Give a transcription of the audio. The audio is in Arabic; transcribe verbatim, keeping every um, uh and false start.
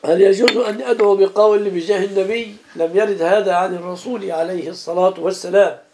هل يجوز أن أدعو بقول بجاه النبي؟ لم يرد هذا عن الرسول عليه الصلاة والسلام.